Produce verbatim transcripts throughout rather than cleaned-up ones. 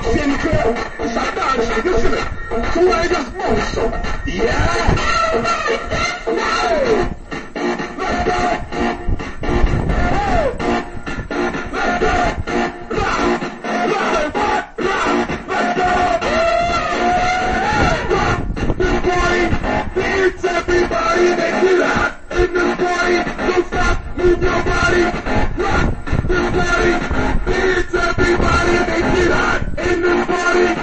Sinclair, Satanás, listen, tu hai das monstro. Yeah! Hey! Let's go! Hey! Let's go! Rock! Rock! Rock! Rock! Let's go! Rock! This party needs everybody. Make it hot in this party. Don't stop, move your body. Rock! This party needs everybody. Make it hot in this party.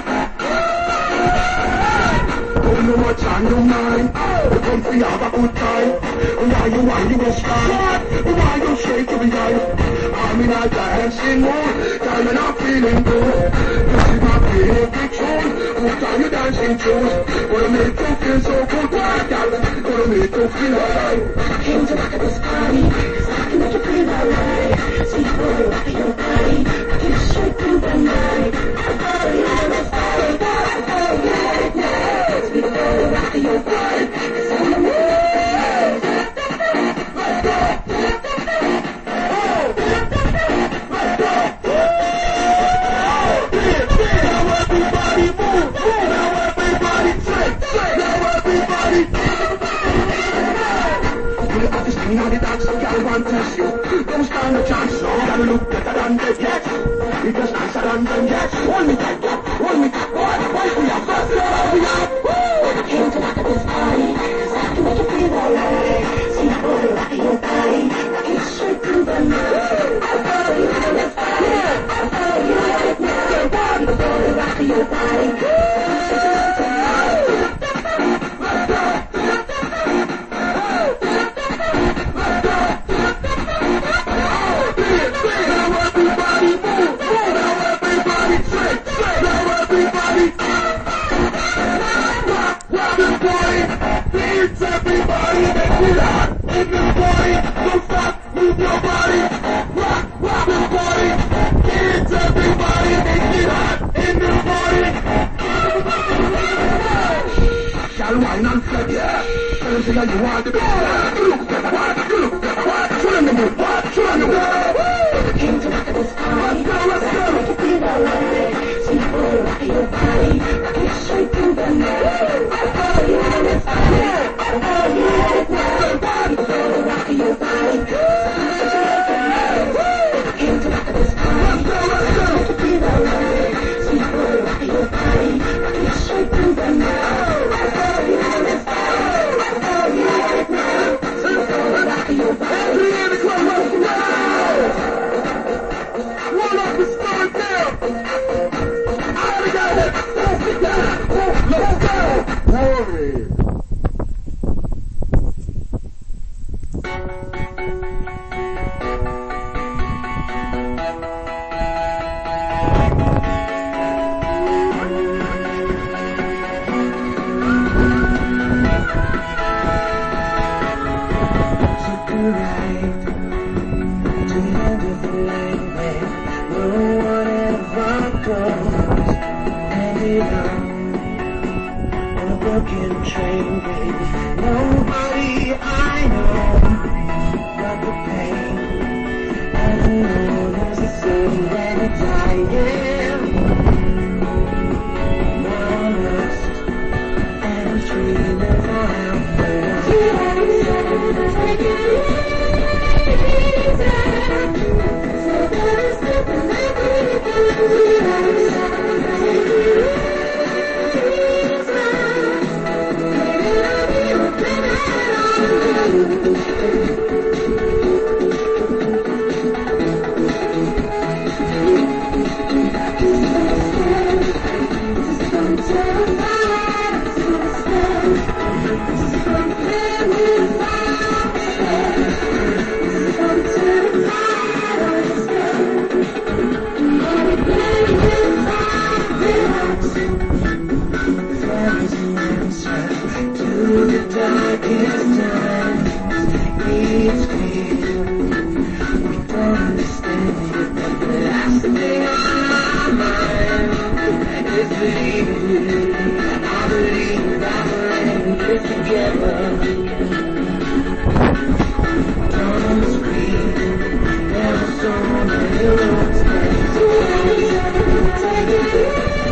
Don't know what's on your mind. Oh, come for have a good time. Why you, why you a star? Why you shake every night? I'm in a dancing mood. Time and I'm feeling good. This is my favorite tune. Good time you dancing shoes. Gonna make you feel so good. Why, darling? Gonna make you feel alright. I came to rock at this party, cause I can make you feel alright. Sweet boy, rock your body, I can shake through the night. Oh yeah, let's party, oh yeah, yeah. Sweet boy, rock your body, cause I'm the mood. Let's go! Oh! Let's go! Oh! Now everybody move! Now everybody shake! Now everybody... Pull up the screen on the dance, some girl want to see you. Don't stand a chance, so gotta look better than the jets. You just nicer than the jets. Hold me tight, girl. Hold me tight, boy. Boy, we are first, we are. I came to rock at this party, cause I can make you feel alright. Sweet boy, rock your body, I can shake through the night. Oh yeah, let's party, oh yeah, yeah. Sweet boy, rock your body, let's go! Everybody make it hot in this party. Don't stop, move your body. Rock, rock this party. Kids, everybody make it hot in this party. Shall wine and flex, yeah. Tell them say you want to be. You look better, what? You look better, what? Show them the move, what? Show them the move. Came to rock at this party, let's go, let's go. I can make you feel alright. Sweet boy, rock your body, I can shake through the night. Oh yeah, let's party. Oh yeah, it's all rock your body. I came to rock at this party, I make you feel alright. Sweet boy, rock your body, I can shake through the night. Oh yeah, let's party. Oh yeah, it's all rock your body. Everybody in the club, let's go! One up the start now! I got it! Let's get down! Let's go! Worry! Train, baby. Nobody I know but the pain. As you know, there's a certain way to die. Honest and dreaming out there. Take it easy. So there's nothing I can do. Take it easy. Take it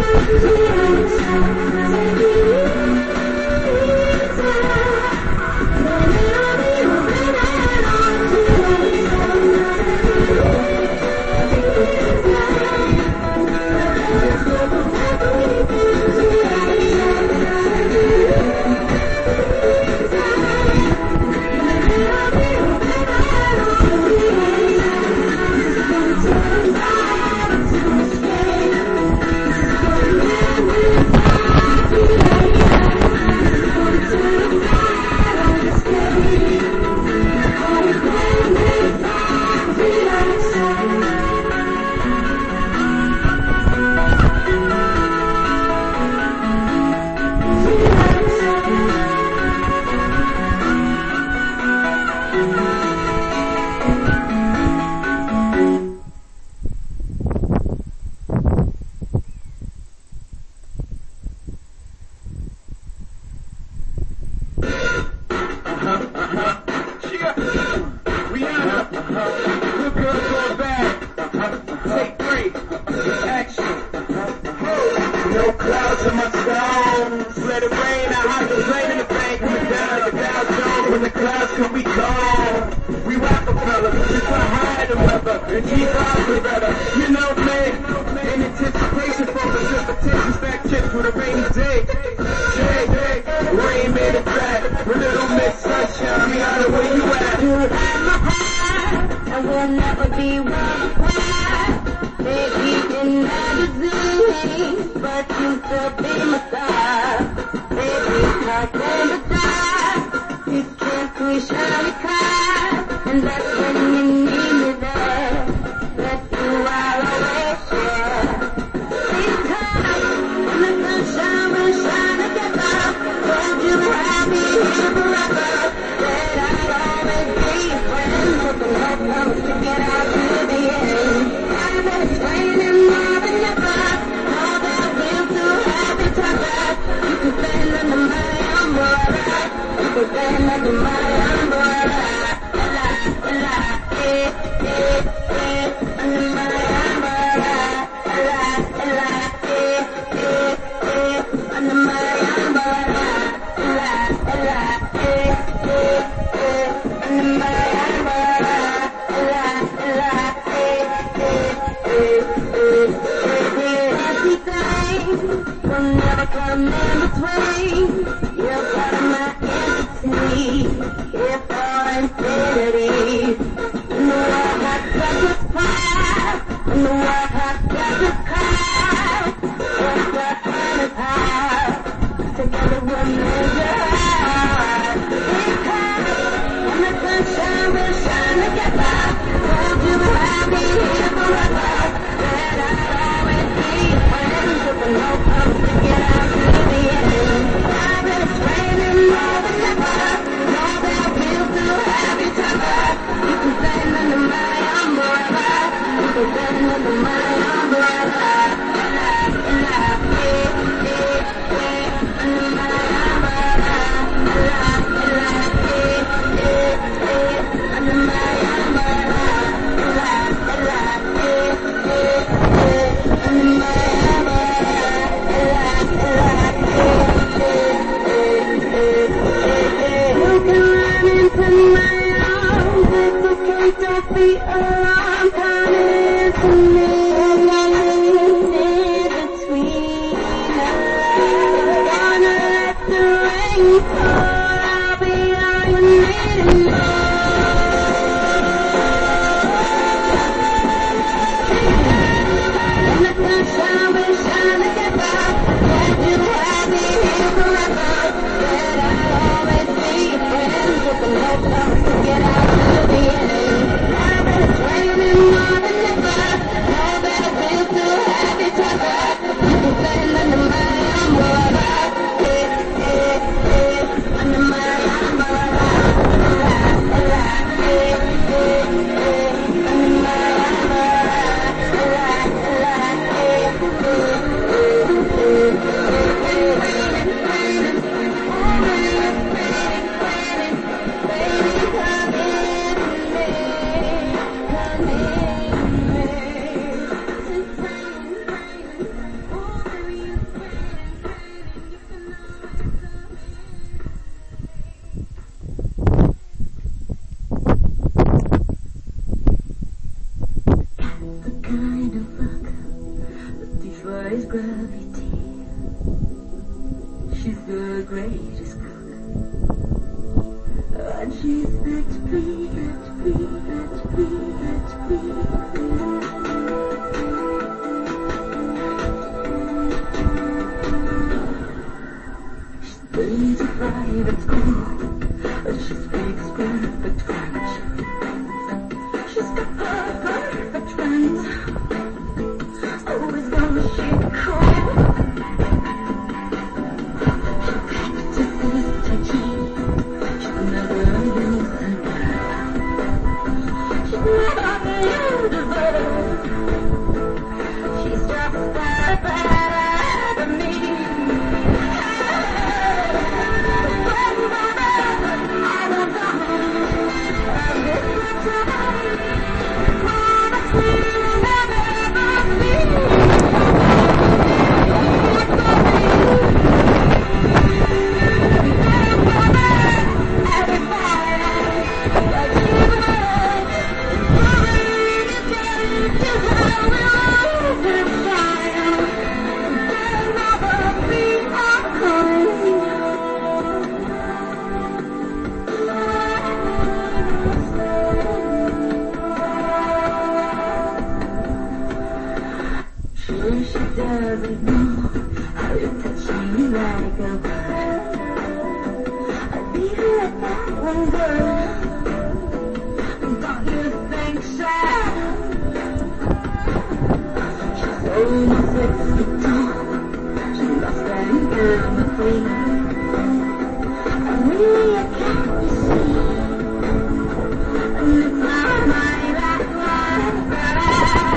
No clouds in my stones. Let it rain. I hide the rain in the bank. Coming down like a Dow Jones. When the clouds can be gone. We Rockefeller. We fly high in the weather. And keep on forever. You know me. In anticipation for the precipitation stack chips with a rainy day. Day, day. Rain made it back. A little Miss Sunshine. Me out of where you at. You have my heart. I will never be one cry. Baby in magazines, but you still be my star. Baby, caught in the dark. You can't see shiny car, and that's when you need me there. That you are always share. These times when the sunshine will shine together, told you I'll be here forever. That I'll always be friends, but the love comes to get out to the end. It's raining more than ever. All that will to have each other. You can stand under my umbrella. You can stand under my umbrella. Ella, ella, eh, eh, eh, under my umbrella. Ella, ella, eh, eh, eh, under my umbrella. Ella, ella, eh, eh, eh, under my umbrella. Ella, ella, eh, will never come in between. You're part of my entity. Here for infinity. In the world has such a fire. In the world has such a cloud. What's the hand is high. Together we'll measure high. Because when the sunshine will shine together, told you I'll be here forever. That I'll always be friends with the no comes to get out to the end. I've been defies gravity. She's the greatest cook. And she's at free, at free, at free, at free. She's been to private school, but she speaks perfect French. She's got her perfect friends. Always gonna shit cool. She practices touchy. She's never used a girl. She's never used a girl. She's just that bad for me. I don't know. I'm just she doesn't know how to touch me like a bird. I leave her at that one word. Don't you think so? She's almost six feet tall. She lost any empathy. I'm really a cat, you see. And it's not my back line, but I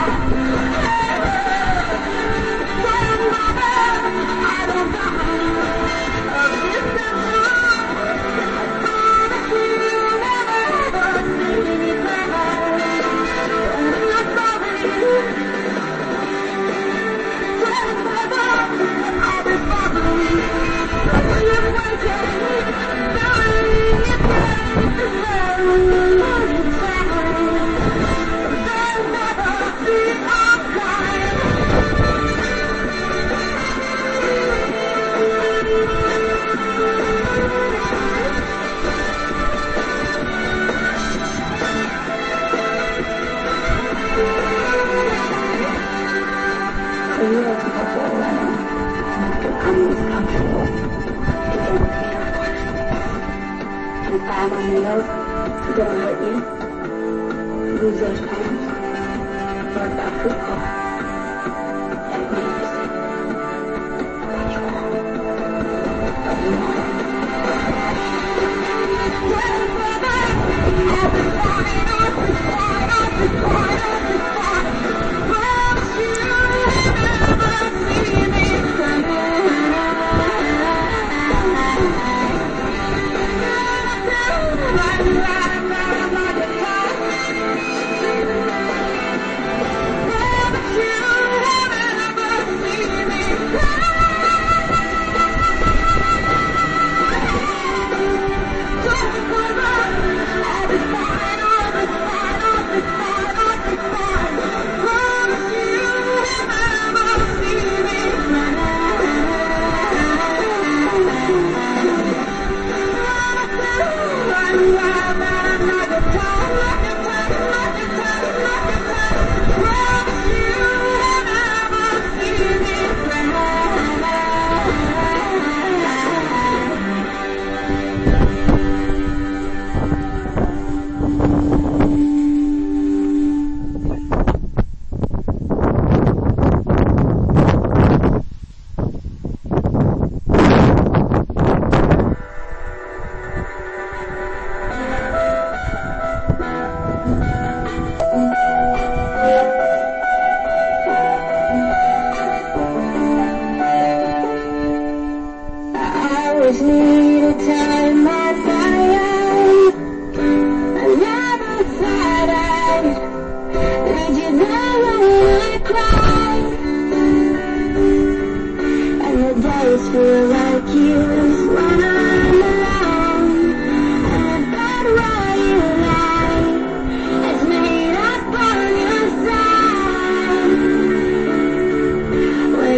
Five on the note, gonna hurt you, lose those pounds, or about football. That means what you want, what you want. When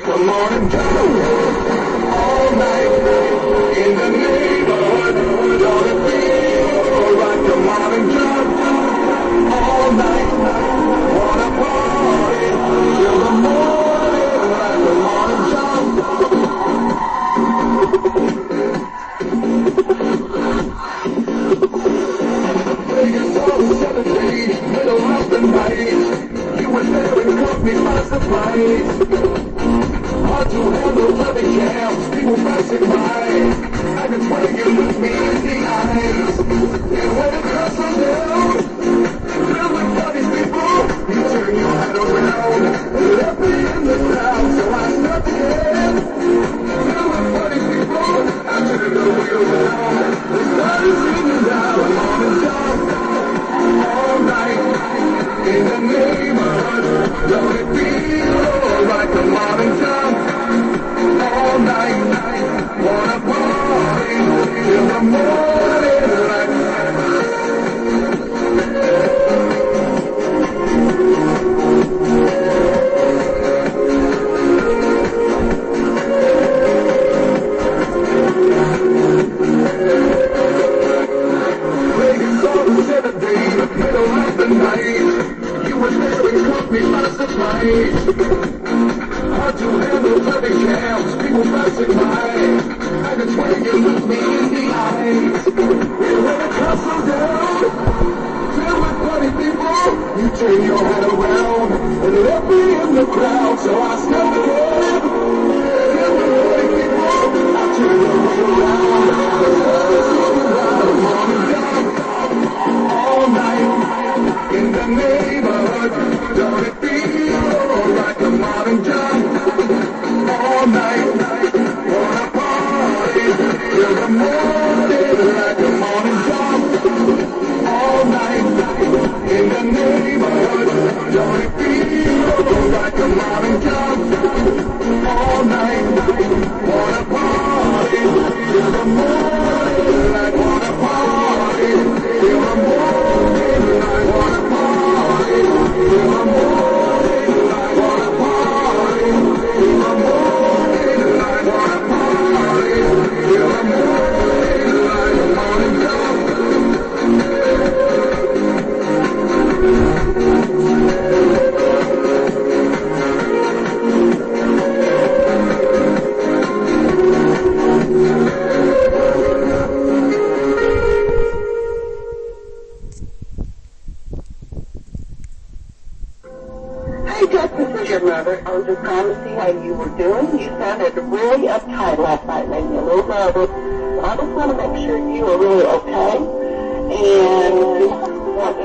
Come on and jump all night in the neighborhood. Don't it feel right? Come on and jump all night. Wanna party till the morning light. Come on and jump. Vegas on seventy, middle of the night. You were there and caught me by surprise. Hard to handle traffic jams, people passing by. I can swear you look me in the eyes. And when it crosses down, filled with funny people, you turn your head around and left me in the crowd. So I stopped again. Filled with funny people, I turned the wheel around and started singing down on the top all night in the neighborhood. Don't it feel like a modern town? All night, night, wanna party till the morning light. Vegas on the seventh day, middle of the night. You were there and caught me by surprise. Hard to handle traffic jams, people passing by. I can swear you look me in the eyes. And when it comes down, filled with funny people, you turn your head around and left me in the crowd. So I stepped again. Filled with funny people, I turn the way around and started singing loud morning down all night in the neighborhood. Don't it feel like a modern jump? All night, wanna party till the morning like a morning jump. All night, in the neighborhood. Don't it feel like a morning jump? All night, wanna party till the morning like wanna party till the morning like wanna party till the morning like wanna party till the morning like wanna party till the morning like a morning jump. Hey, Jess, this is your mother. I was just calling to see how you were doing. You sounded really uptight last night, made me a little nervous. But I just want to make sure you are really okay. And want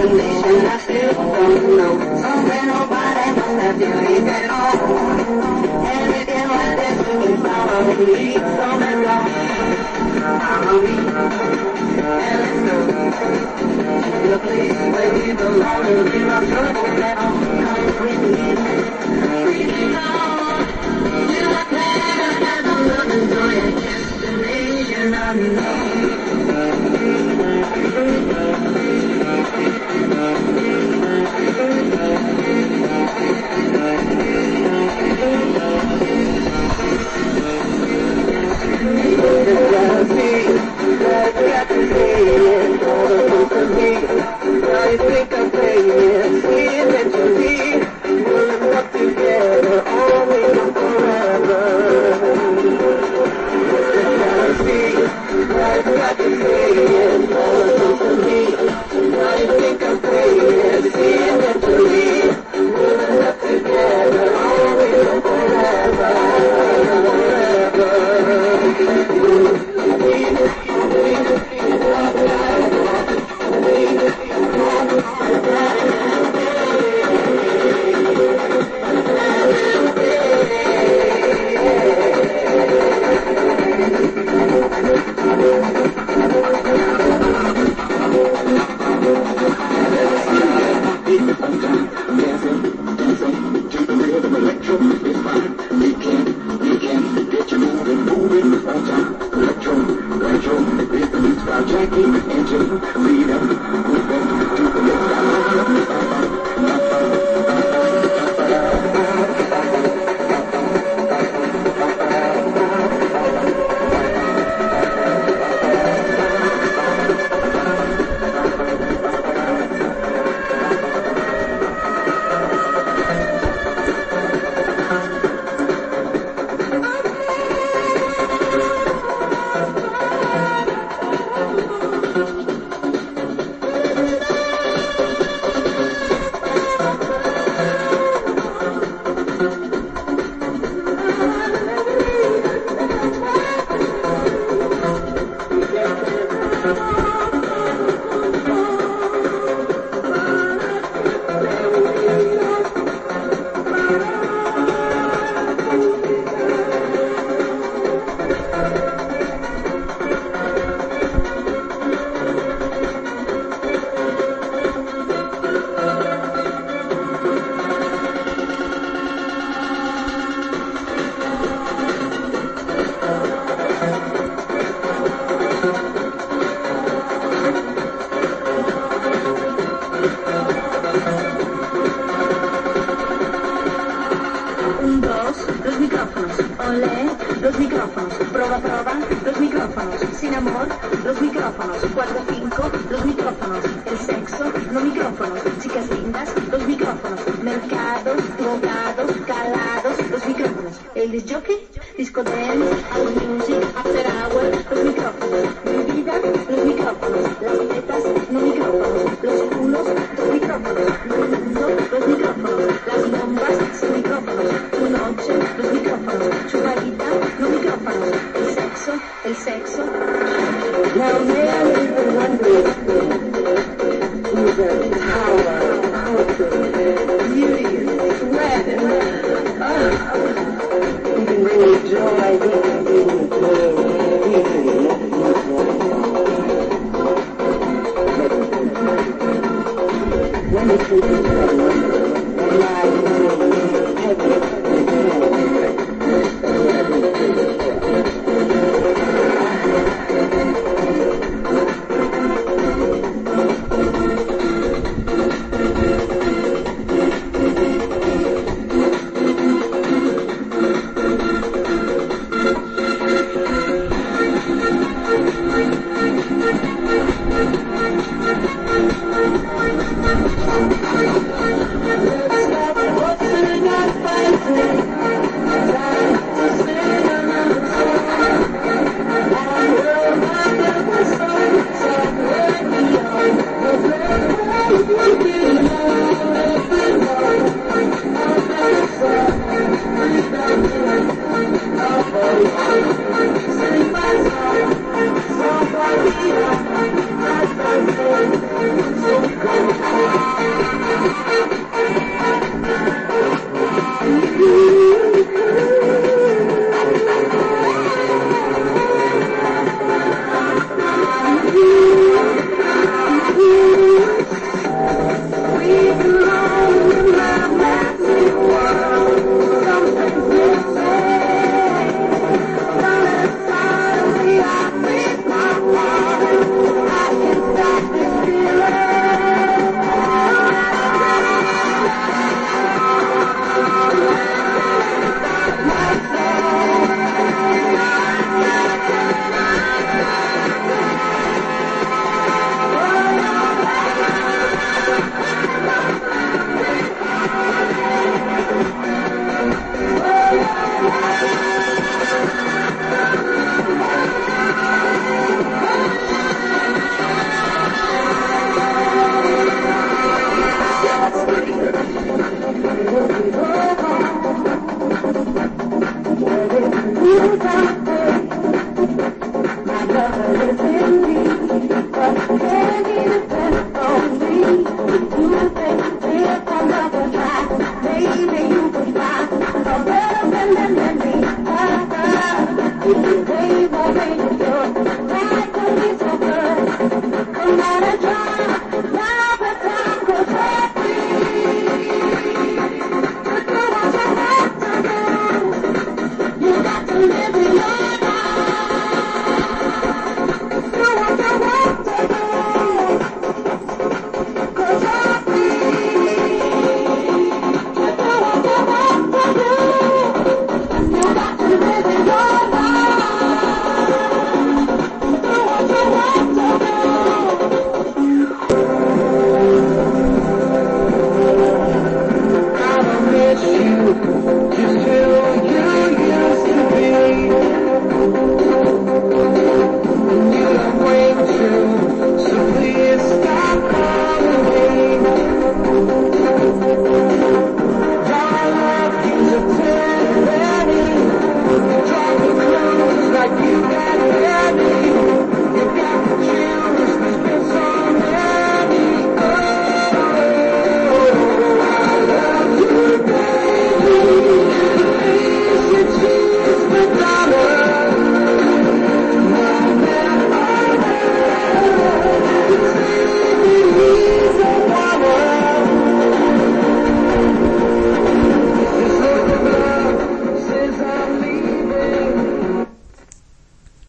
destination, I still don't know. Somewhere nobody must have you leave at all. And if you want this, you can follow me. Somewhere wrong, follow me. And let's go to the place where we belong and leave our troubles at home. Come with me, freaking out. You are there, and I'm looking for your destination, I know. I think I'm paying, seeing that you leave, we'll up together, always and forever. I've got to pay it, all for me. I think I'm paying, seeing that you leave, we'll up together, always and forever. So Thank you.